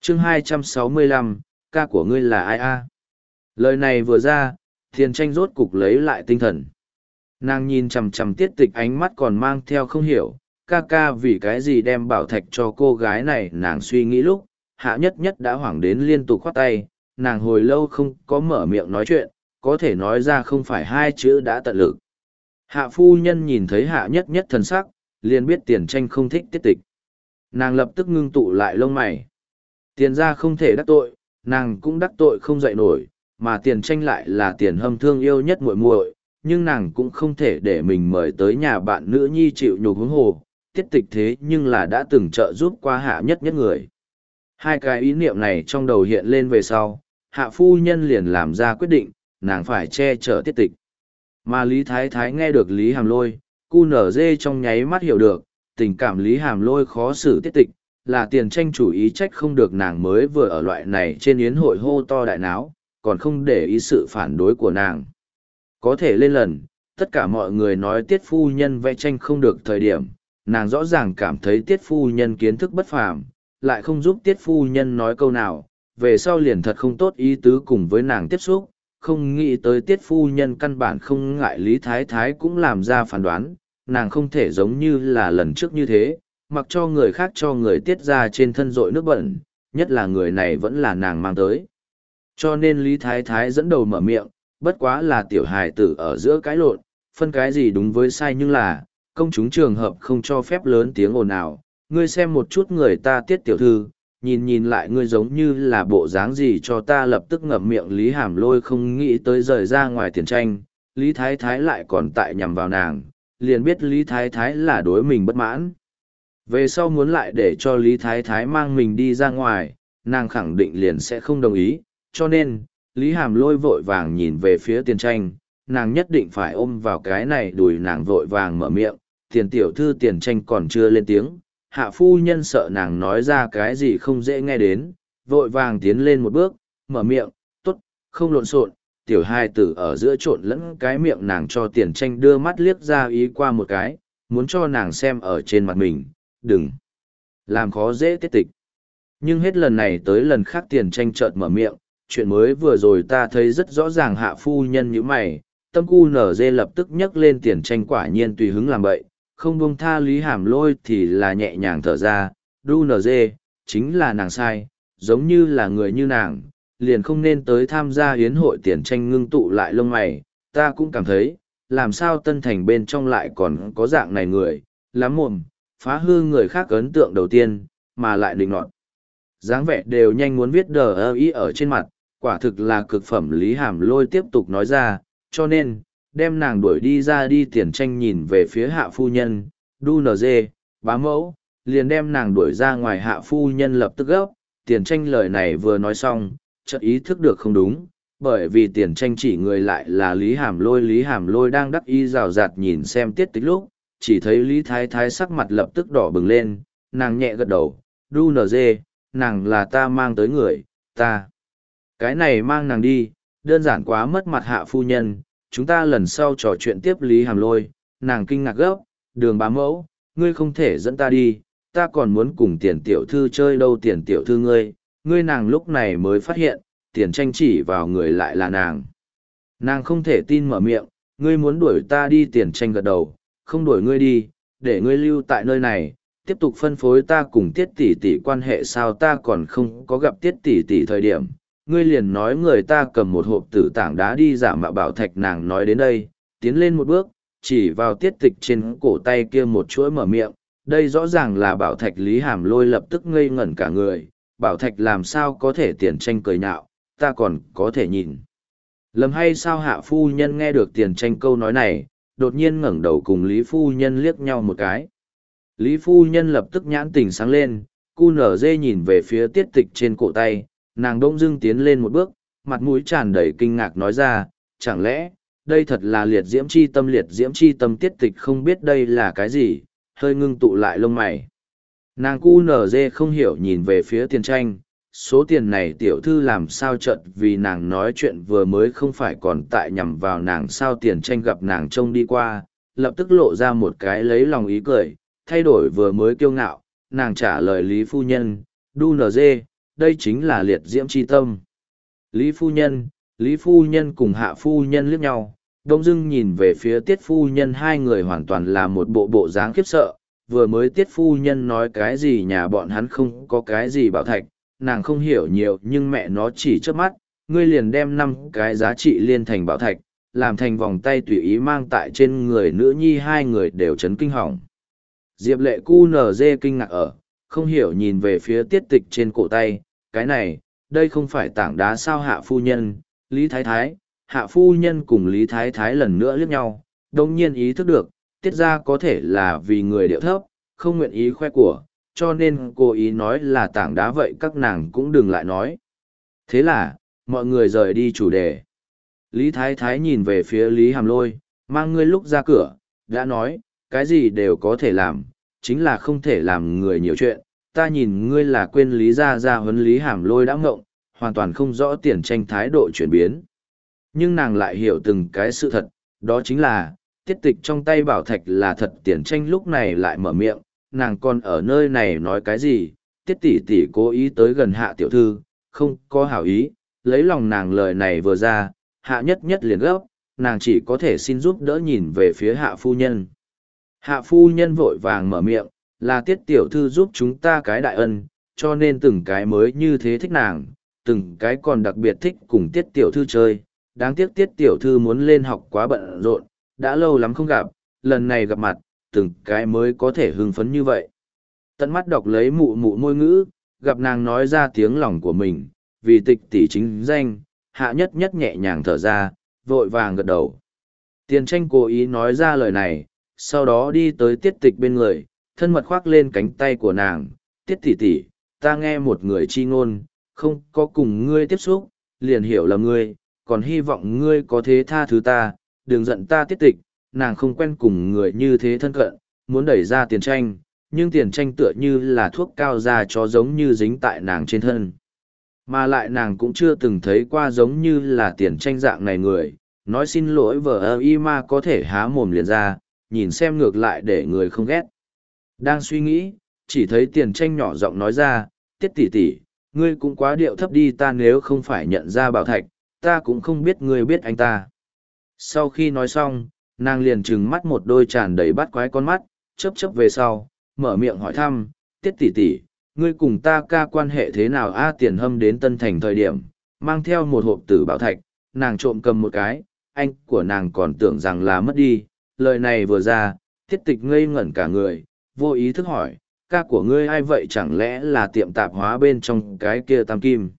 chương 265, ca của ngươi là ai a? Lời này vừa ra, Tiền Tranh rốt cục lấy lại tinh thần. Nàng nhìn chằm chằm Tiết Tịch, ánh mắt còn mang theo không hiểu, ca vì cái gì đem bảo thạch cho cô gái này. Nàng suy nghĩ lúc, Hạ Nhất Nhất đã hoảng đến liên tục khoát tay, nàng hồi lâu không có mở miệng nói chuyện, có thể nói ra không phải hai chữ đã tận lực. Hạ phu nhân nhìn thấy Hạ Nhất Nhất thần sắc, liền biết Tiền Tranh không thích Tiết Tịch. Nàng lập tức ngưng tụ lại lông mày. Tiền ra không thể đắc tội, nàng cũng đắc tội không dậy nổi, mà Tiền Tranh lại là Tiền Hâm thương yêu nhất muội muội, nhưng nàng cũng không thể để mình mời tới nhà bạn nữ nhi chịu nhục huống hồ. Tiết Tịch thế nhưng là đã từng trợ giúp qua Hạ Nhất Nhất người. Hai cái ý niệm này trong đầu hiện lên về sau, Hạ phu nhân liền làm ra quyết định, nàng phải che chở Tiết Tịch. Mà Lý Thái Thái nghe được Lý Hàm Lôi, cu nở dê trong nháy mắt hiểu được, tình cảm Lý Hàm Lôi khó xử Tiết Tịch, là Tiền Tranh chủ ý trách không được nàng mới vừa ở loại này trên yến hội hô to đại náo, còn không để ý sự phản đối của nàng. Có thể lên lần, tất cả mọi người nói Tiết phu nhân vẽ tranh không được thời điểm, nàng rõ ràng cảm thấy Tiết phu nhân kiến thức bất phàm, lại không giúp Tiết phu nhân nói câu nào, về sau liền thật không tốt ý tứ cùng với nàng tiếp xúc, không nghĩ tới Tiết phu nhân căn bản không ngại Lý Thái Thái cũng làm ra phán đoán, nàng không thể giống như là lần trước như thế, mặc cho người khác cho người tiết ra trên thân rội nước bẩn, nhất là người này vẫn là nàng mang tới. Cho nên Lý Thái Thái dẫn đầu mở miệng, bất quá là tiểu hài tử ở giữa cái lộn, phân cái gì đúng với sai, nhưng là, công chúng trường hợp không cho phép lớn tiếng ồn ào. Ngươi xem một chút người ta Tiết tiểu thư, nhìn lại ngươi giống như là bộ dáng gì cho ta. Lập tức ngậm miệng. Lý Hàm Lôi không nghĩ tới rời ra ngoài Tiền Tranh, Lý Thái Thái lại còn tại nhằm vào nàng, liền biết Lý Thái Thái là đối mình bất mãn. Về sau muốn lại để cho Lý Thái Thái mang mình đi ra ngoài, nàng khẳng định liền sẽ không đồng ý, cho nên, Lý Hàm Lôi vội vàng nhìn về phía Tiền Tranh, nàng nhất định phải ôm vào cái này đùi. Nàng vội vàng mở miệng, Tiền tiểu thư. Tiền Tranh còn chưa lên tiếng, Hạ phu nhân sợ nàng nói ra cái gì không dễ nghe đến, vội vàng tiến lên một bước, mở miệng, tốt, không lộn xộn. Tiểu hai tử ở giữa trộn lẫn cái miệng. Nàng cho Tiền Tranh đưa mắt liếc ra ý qua một cái, muốn cho nàng xem ở trên mặt mình, đừng làm khó dễ Tiết Tịch. Nhưng hết lần này tới lần khác Tiền Tranh chợt mở miệng, chuyện mới vừa rồi ta thấy rất rõ ràng. Hạ phu nhân như mày, tâm cu nở dê lập tức nhấc lên. Tiền Tranh quả nhiên tùy hứng làm bậy, không buông tha Lý Hàm Lôi thì là nhẹ nhàng thở ra, đu nở dê, chính là nàng sai, giống như là người như nàng, liền không nên tới tham gia hiến hội. Tiền Tranh ngưng tụ lại lông mày, ta cũng cảm thấy, làm sao Tân Thành bên trong lại còn có dạng này người, lắm mồm, phá hư người khác ấn tượng đầu tiên, mà lại định nọt. Dáng vẻ đều nhanh muốn viết đờ ơ ý ở trên mặt, quả thực là cực phẩm. Lý Hàm Lôi tiếp tục nói ra, cho nên, đem nàng đuổi đi ra đi. Tiền Tranh nhìn về phía Hạ phu nhân, đu nở dê, bá mẫu, liền đem nàng đuổi ra ngoài. Hạ phu nhân lập tức gấp, Tiền Tranh lời này vừa nói xong, chợt ý thức được không đúng, bởi vì Tiền Tranh chỉ người lại là Lý Hàm Lôi. Lý Hàm Lôi đang đắc ý rào rạt nhìn xem Tiết Tịch lúc, chỉ thấy Lý Thái Thái sắc mặt lập tức đỏ bừng lên, nàng nhẹ gật đầu, đu nở dê, nàng là ta mang tới người, ta. Cái này mang nàng đi, đơn giản quá mất mặt. Hạ phu nhân, chúng ta lần sau trò chuyện tiếp. Lý Hàm Lôi, nàng kinh ngạc gấp, Đường bá mẫu, ngươi không thể dẫn ta đi, ta còn muốn cùng Tiền tiểu thư chơi đâu. Tiền tiểu thư ngươi. Nàng lúc này mới phát hiện, Tiền Tranh chỉ vào người lại là nàng. Nàng không thể tin mở miệng, ngươi muốn đuổi ta đi. Tiền Tranh gật đầu, không đuổi ngươi đi, để ngươi lưu tại nơi này, tiếp tục phân phối ta cùng Tiết tỷ tỷ quan hệ. Sao ta còn không có gặp Tiết tỷ tỷ thời điểm, ngươi liền nói người ta cầm một hộp tử tảng đá đi giả mạo bảo thạch. Nàng nói đến đây, tiến lên một bước, chỉ vào Tiết Tịch trên cổ tay kia một chuỗi mở miệng, đây rõ ràng là bảo thạch. Lý Hàm Lôi lập tức ngây ngẩn cả người, bảo thạch làm sao có thể? Tiền Tranh cười nhạo, ta còn có thể nhìn lầm hay sao? Hạ phu nhân nghe được Tiền Tranh câu nói này, đột nhiên ngẩng đầu cùng Lý phu nhân liếc nhau một cái. Lý phu nhân lập tức nhãn tình sáng lên, cu nở dê nhìn về phía Tiết Tịch trên cổ tay, nàng đông dưng tiến lên một bước, mặt mũi tràn đầy kinh ngạc nói ra, chẳng lẽ, đây thật là liệt diễm chi tâm? Liệt diễm chi tâm. Tiết Tịch không biết đây là cái gì, hơi ngưng tụ lại lông mày. Nàng cu nở dê không hiểu nhìn về phía Tiền Tranh, số tiền này tiểu thư làm sao chợt vì nàng nói chuyện vừa mới không phải còn tại nhằm vào nàng sao? Tiền Tranh gặp nàng trông đi qua, lập tức lộ ra một cái lấy lòng ý cười, thay đổi vừa mới kiêu ngạo, nàng trả lời Lý phu nhân, đu nở dê, đây chính là liệt diễm chi tâm. Lý phu nhân cùng Hạ phu nhân liếc nhau, đông dưng nhìn về phía Tiết phu nhân, hai người hoàn toàn là một bộ dáng khiếp sợ. Vừa mới Tiết phu nhân nói cái gì nhà bọn hắn không có cái gì bảo thạch, nàng không hiểu nhiều, nhưng mẹ nó chỉ trước mắt, ngươi liền đem 5 cái giá trị liên thành bảo thạch, làm thành vòng tay tùy ý mang tại trên người nữ nhi, hai người đều chấn kinh hỏng. Diệp Lệ QNZ kinh ngạc ở, không hiểu nhìn về phía Tiết Tịch trên cổ tay, cái này, đây không phải tảng đá sao? Hạ phu nhân, Lý Thái Thái, Hạ phu nhân cùng Lý Thái Thái lần nữa liếc nhau, đồng nhiên ý thức được, Tiết ra có thể là vì người điệu thấp, không nguyện ý khoe của, cho nên cố ý nói là tảng đá, vậy các nàng cũng đừng lại nói. Thế là, mọi người rời đi chủ đề. Lý Thái Thái nhìn về phía Lý Hàm Lôi, mang ngươi lúc ra cửa, đã nói, cái gì đều có thể làm, chính là không thể làm người nhiều chuyện. Ta nhìn ngươi là quên Lý Gia huấn. Lý Hàm Lôi đã ngộng, hoàn toàn không rõ Tiền Tranh thái độ chuyển biến. Nhưng nàng lại hiểu từng cái sự thật, đó chính là, Tiết Tịch trong tay bảo thạch là thật. Tiền Tranh lúc này lại mở miệng, nàng còn ở nơi này nói cái gì? Tiết tỷ tỷ cố ý tới gần Hạ tiểu thư, không có hảo ý, lấy lòng nàng lời này vừa ra, Hạ nhất nhất liền gấp, nàng chỉ có thể xin giúp đỡ nhìn về phía Hạ phu nhân. Hạ phu nhân vội vàng mở miệng, là Tiết tiểu thư giúp chúng ta cái đại ân, cho nên từng cái mới như thế thích nàng, từng cái còn đặc biệt thích cùng Tiết tiểu thư chơi. Đáng tiếc Tiết tiểu thư muốn lên học quá bận rộn, đã lâu lắm không gặp, lần này gặp mặt, từng cái mới có thể hưng phấn như vậy. Tận mắt đọc lấy mụ mụ môi ngữ, gặp nàng nói ra tiếng lòng của mình, vì Tịch tỷ chính danh, Hạ nhất nhất nhẹ nhàng thở ra, vội vàng gật đầu. Tiền Tranh cố ý nói ra lời này, sau đó đi tới Tiết Tịch bên người, thân mật khoác lên cánh tay của nàng. Tiết tỷ tỷ, ta nghe một người chi ngôn, không có cùng ngươi tiếp xúc, liền hiểu là ngươi, còn hy vọng ngươi có thế tha thứ ta, đừng giận ta. Tiết Tịch, nàng không quen cùng người như thế thân cận, muốn đẩy ra Tiền Tranh, nhưng Tiền Tranh tựa như là thuốc cao da cho giống như dính tại nàng trên thân. Mà lại nàng cũng chưa từng thấy qua giống như là Tiền Tranh dạng này người, nói xin lỗi vờ y ma có thể há mồm liền ra, nhìn xem ngược lại để người không ghét. Đang suy nghĩ, chỉ thấy Tiền Tranh nhỏ giọng nói ra, Tiết tỷ tỷ, ngươi cũng quá điệu thấp đi, ta nếu không phải nhận ra bảo thạch, ta cũng không biết ngươi biết anh ta. Sau khi nói xong, nàng liền trừng mắt một đôi tràn đầy bắt quái con mắt, chớp chớp về sau, mở miệng hỏi thăm, Tiết tỷ tỷ, ngươi cùng ta ca quan hệ thế nào? Tiền Hâm đến Tân Thành thời điểm, mang theo một hộp tử bảo thạch, nàng trộm cầm một cái, anh của nàng còn tưởng rằng là mất đi. Lời này vừa ra, Tiết Tịch ngây ngẩn cả người, vô ý thức hỏi, ca của ngươi ai vậy? Chẳng lẽ là tiệm tạp hóa bên trong cái kia Tam Kim?